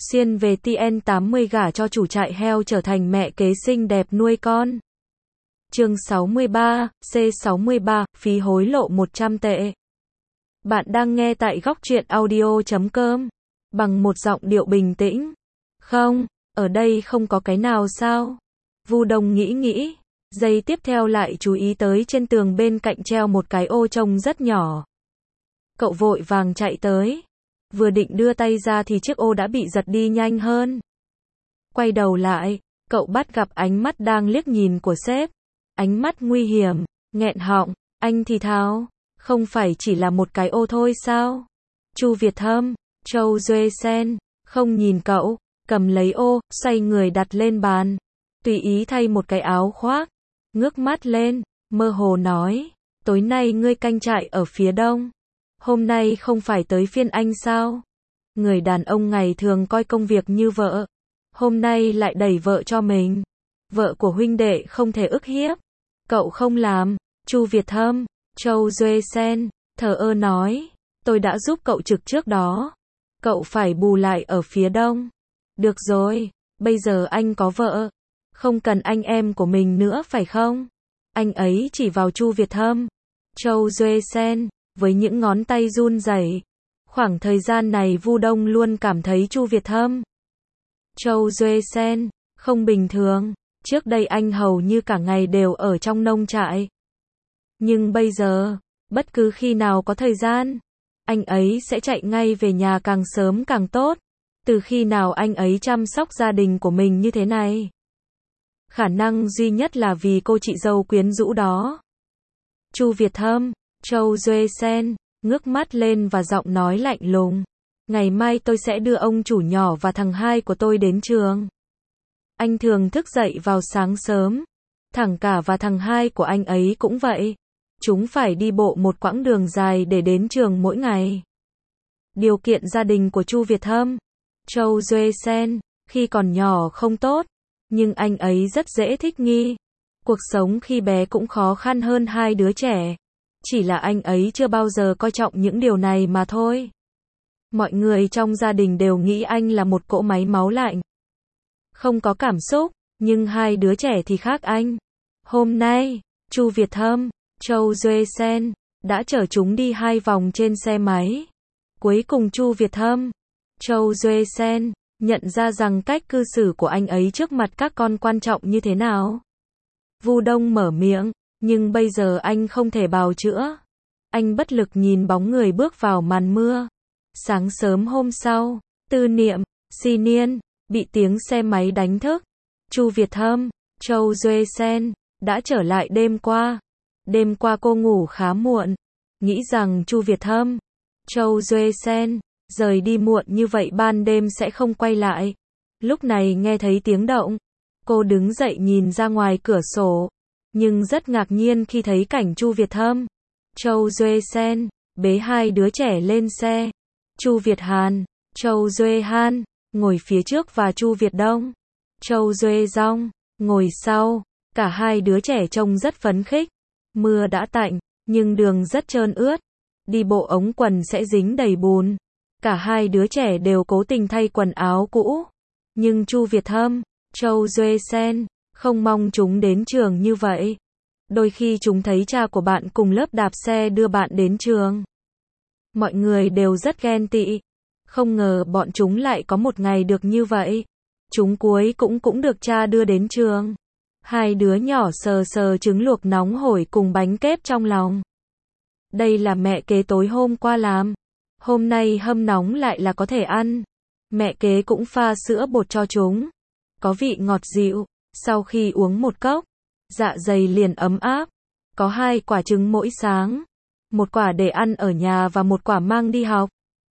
Xuyên về TN80 gả cho chủ trại heo trở thành mẹ kế xinh đẹp nuôi con. Chương 63, C63, phí hối lộ 100 tệ. Bạn đang nghe tại góc truyện audio.com. Bằng một giọng điệu bình tĩnh. Không, ở đây không có cái nào sao? Vu Đông nghĩ. Giây tiếp theo lại chú ý tới trên tường bên cạnh treo một cái ô trông rất nhỏ. Cậu vội vàng chạy tới. Vừa định đưa tay ra thì chiếc ô đã bị giật đi nhanh hơn. Quay đầu lại, cậu bắt gặp ánh mắt đang liếc nhìn của sếp. Ánh mắt nguy hiểm, nghẹn họng, anh thì thào, không phải chỉ là một cái ô thôi sao? Chu Việt Thâm, Châu Duệ Sen, không nhìn cậu, cầm lấy ô, xoay người đặt lên bàn. Tùy ý thay một cái áo khoác, ngước mắt lên, mơ hồ nói, tối nay ngươi canh trại ở phía đông. Hôm nay không phải tới phiên anh sao? Người đàn ông ngày thường coi công việc như vợ, hôm nay lại đẩy vợ cho mình. Vợ của huynh đệ không thể ức hiếp. Cậu không làm. Chu Việt Thâm, Châu Duệ Sen, thờ ơ nói, tôi đã giúp cậu trực trước đó. Cậu phải bù lại ở phía đông. Được rồi, bây giờ anh có vợ. Không cần anh em của mình nữa phải không? Anh ấy chỉ vào Chu Việt Thâm. Châu Duệ Sen, với những ngón tay run rẩy. Khoảng thời gian này Vu Đông luôn cảm thấy Chu Việt Thâm, Châu Duệ Sen, không bình thường. Trước đây anh hầu như cả ngày đều ở trong nông trại. Nhưng bây giờ, bất cứ khi nào có thời gian, anh ấy sẽ chạy ngay về nhà càng sớm càng tốt. Từ khi nào anh ấy chăm sóc gia đình của mình như thế này? Khả năng duy nhất là vì cô chị dâu quyến rũ đó. Chu Việt Thâm, Châu Duệ Sen, ngước mắt lên và giọng nói lạnh lùng. Ngày mai tôi sẽ đưa ông chủ nhỏ và thằng hai của tôi đến trường. Anh thường thức dậy vào sáng sớm. Thằng cả và thằng hai của anh ấy cũng vậy. Chúng phải đi bộ một quãng đường dài để đến trường mỗi ngày. Điều kiện gia đình của Chu Việt Thâm, Châu Duệ Sen, khi còn nhỏ không tốt, nhưng anh ấy rất dễ thích nghi. Cuộc sống khi bé cũng khó khăn hơn hai đứa trẻ. Chỉ là anh ấy chưa bao giờ coi trọng những điều này mà thôi. Mọi người trong gia đình đều nghĩ anh là một cỗ máy máu lạnh. Không có cảm xúc, nhưng hai đứa trẻ thì khác anh. Hôm nay, Chu Việt Thâm, Châu Duệ Sen, đã chở chúng đi 2 vòng trên xe máy. Cuối cùng Chu Việt Thâm, Châu Duệ Sen, nhận ra rằng cách cư xử của anh ấy trước mặt các con quan trọng như thế nào. Vu Đông mở miệng, nhưng bây giờ anh không thể bào chữa. Anh bất lực nhìn bóng người bước vào màn mưa. Sáng sớm hôm sau, Tư Niệm, Xi Niên, bị tiếng xe máy đánh thức. Chu Việt Thâm, Châu Duệ Sen, đã trở lại đêm qua. Đêm qua cô ngủ khá muộn. Nghĩ rằng Chu Việt Thâm, Châu Duệ Sen, rời đi muộn như vậy ban đêm sẽ không quay lại. Lúc này nghe thấy tiếng động. Cô đứng dậy nhìn ra ngoài cửa sổ. Nhưng rất ngạc nhiên khi thấy cảnh Chu Việt Thâm, Châu Duệ Sen, bế hai đứa trẻ lên xe. Chu Việt Hàn, Châu Duệ Han, ngồi phía trước và Chu Việt Đông, Châu Duệ Dong, ngồi sau. Cả hai đứa trẻ trông rất phấn khích. Mưa đã tạnh, nhưng đường rất trơn ướt. Đi bộ ống quần sẽ dính đầy bùn. Cả hai đứa trẻ đều cố tình thay quần áo cũ. Nhưng Chu Việt Thâm, Châu Duệ Sen, không mong chúng đến trường như vậy. Đôi khi chúng thấy cha của bạn cùng lớp đạp xe đưa bạn đến trường. Mọi người đều rất ghen tị. Không ngờ bọn chúng lại có một ngày được như vậy. Chúng cuối cũng được cha đưa đến trường. Hai đứa nhỏ sờ sờ trứng luộc nóng hổi cùng bánh kép trong lòng. Đây là mẹ kế tối hôm qua làm. Hôm nay hâm nóng lại là có thể ăn. Mẹ kế cũng pha sữa bột cho chúng. Có vị ngọt dịu. Sau khi uống một cốc, dạ dày liền ấm áp. Có 2 quả trứng mỗi sáng. Một quả để ăn ở nhà và một quả mang đi học.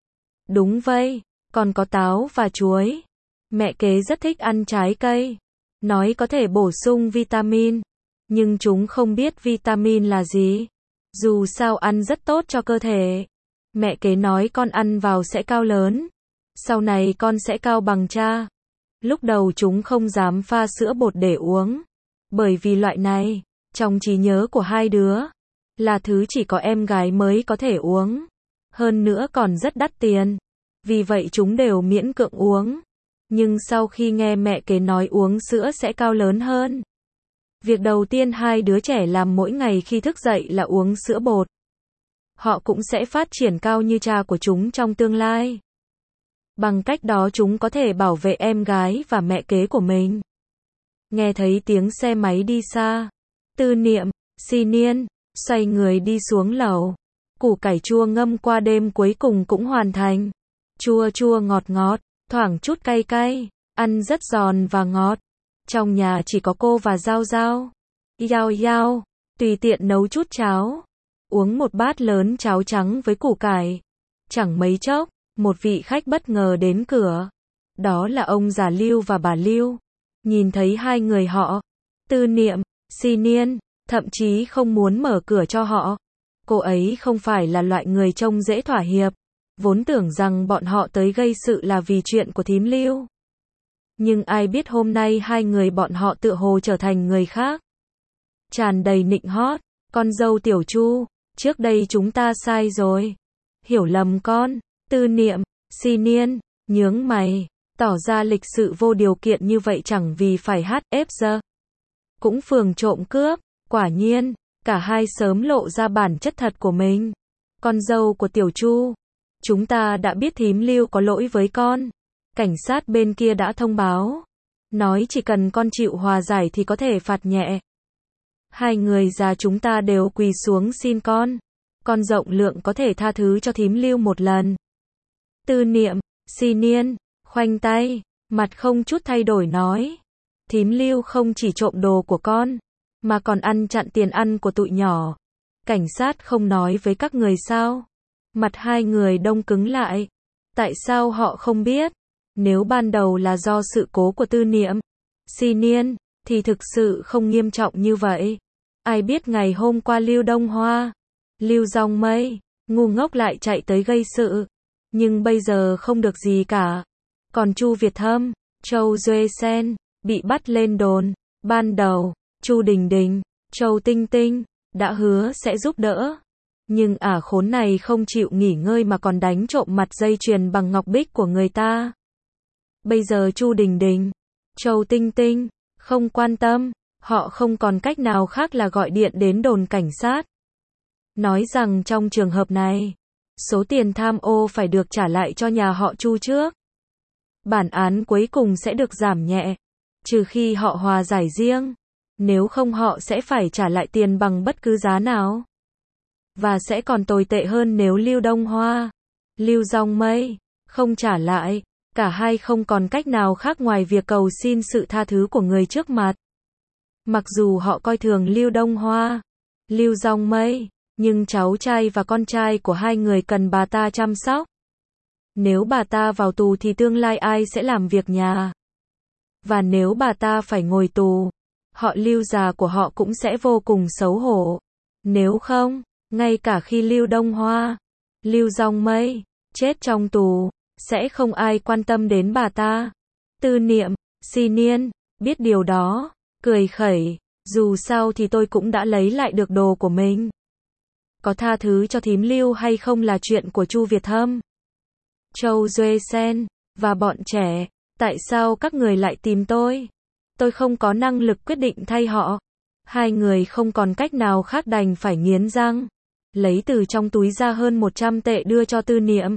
Đúng vậy, còn có táo và chuối. Mẹ kế rất thích ăn trái cây. Nói có thể bổ sung vitamin. Nhưng chúng không biết vitamin là gì. Dù sao ăn rất tốt cho cơ thể. Mẹ kế nói con ăn vào sẽ cao lớn. Sau này con sẽ cao bằng cha. Lúc đầu chúng không dám pha sữa bột để uống. Bởi vì loại này, trong trí nhớ của hai đứa, là thứ chỉ có em gái mới có thể uống. Hơn nữa còn rất đắt tiền. Vì vậy chúng đều miễn cưỡng uống. Nhưng sau khi nghe mẹ kế nói uống sữa sẽ cao lớn hơn. Việc đầu tiên hai đứa trẻ làm mỗi ngày khi thức dậy là uống sữa bột. Họ cũng sẽ phát triển cao như cha của chúng trong tương lai. Bằng cách đó chúng có thể bảo vệ em gái và mẹ kế của mình. Nghe thấy tiếng xe máy đi xa, Tư Niệm, Xi Niên xoay người đi xuống lầu. Củ cải chua ngâm qua đêm cuối cùng cũng hoàn thành. Chua chua ngọt ngọt, thoảng chút cay cay, ăn rất giòn và ngọt. Trong nhà chỉ có cô và Giao Giao. Yao Yao, tùy tiện nấu chút cháo. Uống một bát lớn cháo trắng với củ cải. Chẳng mấy chốc, một vị khách bất ngờ đến cửa. Đó là ông già Lưu và bà Lưu. Nhìn thấy hai người họ, Tư Niệm, Xi Niên, thậm chí không muốn mở cửa cho họ. Cô ấy không phải là loại người trông dễ thỏa hiệp. Vốn tưởng rằng bọn họ tới gây sự là vì chuyện của thím Lưu. Nhưng ai biết hôm nay hai người bọn họ tựa hồ trở thành người khác. Tràn đầy nịnh hót, con dâu Tiểu Chu, trước đây chúng ta sai rồi. Hiểu lầm con. Tư Niệm, Xi Niên, nhướng mày, tỏ ra lịch sự vô điều kiện như vậy chẳng vì phải hát ép giờ. Cũng phường trộm cướp, quả nhiên, cả hai sớm lộ ra bản chất thật của mình. Con dâu của Tiểu Chu, chúng ta đã biết thím Lưu có lỗi với con. Cảnh sát bên kia đã thông báo. Nói chỉ cần con chịu hòa giải thì có thể phạt nhẹ. Hai người già chúng ta đều quỳ xuống xin con. Con rộng lượng có thể tha thứ cho thím Lưu một lần. Tư Niệm, Xi Niên, khoanh tay, mặt không chút thay đổi nói. Thím Lưu không chỉ trộm đồ của con, mà còn ăn chặn tiền ăn của tụi nhỏ. Cảnh sát không nói với các người sao? Mặt hai người đông cứng lại. Tại sao họ không biết? Nếu ban đầu là do sự cố của Tư Niệm, Xi Niên, thì thực sự không nghiêm trọng như vậy. Ai biết ngày hôm qua Lưu Đông Hoa, Lưu Dòng Mây, ngu ngốc lại chạy tới gây sự. Nhưng bây giờ không được gì cả. Còn Chu Việt Thâm, Châu Duê Sen, bị bắt lên đồn. Ban đầu, Chu Đình Đình, Châu Tinh Tinh, đã hứa sẽ giúp đỡ. Nhưng ả khốn này không chịu nghỉ ngơi mà còn đánh trộm mặt dây chuyền bằng ngọc bích của người ta. Bây giờ Chu Đình Đình, Châu Tinh Tinh, không quan tâm, họ không còn cách nào khác là gọi điện đến đồn cảnh sát. Nói rằng trong trường hợp này, số tiền tham ô phải được trả lại cho nhà họ Chu trước. Bản án cuối cùng sẽ được giảm nhẹ, trừ khi họ hòa giải riêng. Nếu không họ sẽ phải trả lại tiền bằng bất cứ giá nào. Và sẽ còn tồi tệ hơn nếu Lưu Đông Hoa, Lưu Dòng Mây, không trả lại. Cả hai không còn cách nào khác ngoài việc cầu xin sự tha thứ của người trước mặt. Mặc dù họ coi thường Lưu Đông Hoa, Lưu Dòng Mây, nhưng cháu trai và con trai của hai người cần bà ta chăm sóc. Nếu bà ta vào tù thì tương lai ai sẽ làm việc nhà? Và nếu bà ta phải ngồi tù, họ Lưu già của họ cũng sẽ vô cùng xấu hổ. Nếu không, ngay cả khi Lưu Đông Hoa, Lưu Dòng Mây, chết trong tù, sẽ không ai quan tâm đến bà ta. Tư Niệm, Xi Niên, biết điều đó, cười khẩy, dù sao thì tôi cũng đã lấy lại được đồ của mình. Có tha thứ cho thím Lưu hay không là chuyện của Chu Việt Thâm, Châu Duê Sen, và bọn trẻ. Tại sao các người lại tìm tôi? Tôi không có năng lực quyết định thay họ. Hai người không còn cách nào khác đành phải nghiến răng, lấy từ trong túi ra hơn 100 tệ đưa cho Tư Niệm.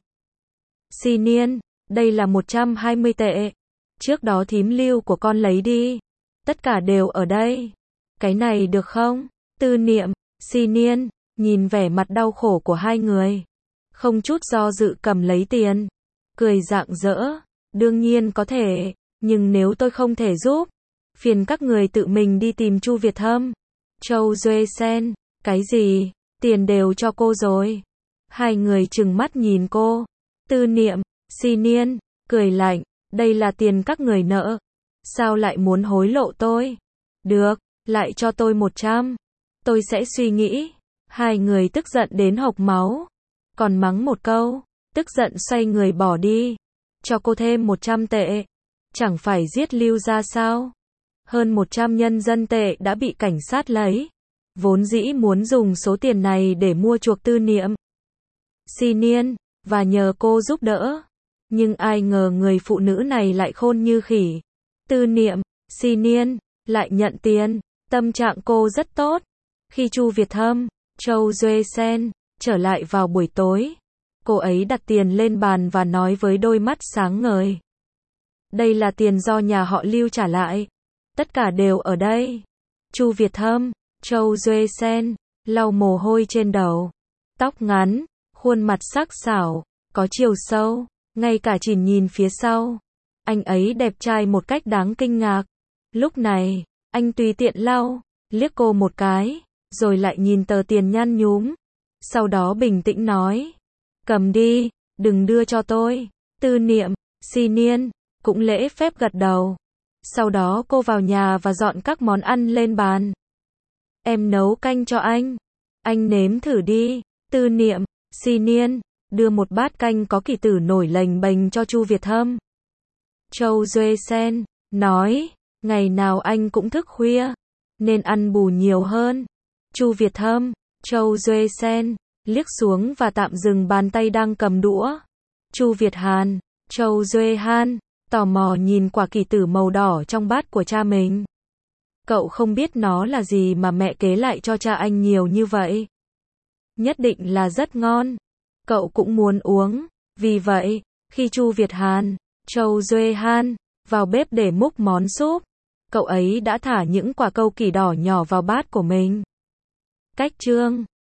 Xi Niên, đây là 120 tệ. Trước đó thím Lưu của con lấy đi. Tất cả đều ở đây. Cái này được không? Tư Niệm, Xi Niên, nhìn vẻ mặt đau khổ của hai người. Không chút do dự cầm lấy tiền. Cười rạng rỡ. Đương nhiên có thể, nhưng nếu tôi không thể giúp, phiền các người tự mình đi tìm Chu Việt Thâm, Châu Duê Sen. Cái gì? Tiền đều cho cô rồi. Hai người trừng mắt nhìn cô. Tư Niệm, Xi Niên, cười lạnh, đây là tiền các người nợ. Sao lại muốn hối lộ tôi? Được, lại cho tôi 100. Tôi sẽ suy nghĩ. Hai người tức giận đến hộc máu. Còn mắng một câu, tức giận xoay người bỏ đi. Cho cô thêm 100 tệ. Chẳng phải giết Lưu ra sao? Hơn 100 nhân dân tệ đã bị cảnh sát lấy. Vốn dĩ muốn dùng số tiền này để mua chuộc Tư Niệm, Xi Niên, và nhờ cô giúp đỡ. Nhưng ai ngờ người phụ nữ này lại khôn như khỉ. Tư Niệm, Si Niên, lại nhận tiền. Tâm trạng cô rất tốt. Khi Chu Việt Hâm, Châu Duệ Sen, trở lại vào buổi tối, cô ấy đặt tiền lên bàn và nói với đôi mắt sáng ngời. Đây là tiền do nhà họ Lưu trả lại. Tất cả đều ở đây. Chu Việt Hâm, Châu Duệ Sen, lau mồ hôi trên đầu. Tóc ngắn, khuôn mặt sắc sảo, có chiều sâu, ngay cả chỉ nhìn phía sau. Anh ấy đẹp trai một cách đáng kinh ngạc. Lúc này, anh tùy tiện lau, liếc cô một cái, rồi lại nhìn tờ tiền nhăn nhúm. Sau đó bình tĩnh nói. Cầm đi, đừng đưa cho tôi. Tư Niệm, Si Niên, cũng lễ phép gật đầu. Sau đó cô vào nhà và dọn các món ăn lên bàn. Em nấu canh cho anh nếm thử đi. Tư Niệm, Si Niên, đưa một bát canh có kỷ tử nổi lềnh bềnh cho Chu Việt Hâm. Châu Duệ Sen, nói, ngày nào anh cũng thức khuya, nên ăn bù nhiều hơn. Chu Việt Hâm, Châu Duệ Sen, liếc xuống và tạm dừng bàn tay đang cầm đũa. Chu Việt Hàn, Châu Duệ Han, tò mò nhìn quả kỷ tử màu đỏ trong bát của cha mình. Cậu không biết nó là gì mà mẹ kế lại cho cha anh nhiều như vậy. Nhất định là rất ngon. Cậu cũng muốn uống. Vì vậy, khi Chu Việt Hàn, Châu Duệ Han, vào bếp để múc món súp, cậu ấy đã thả những quả cau kỷ đỏ nhỏ vào bát của mình. Cách chương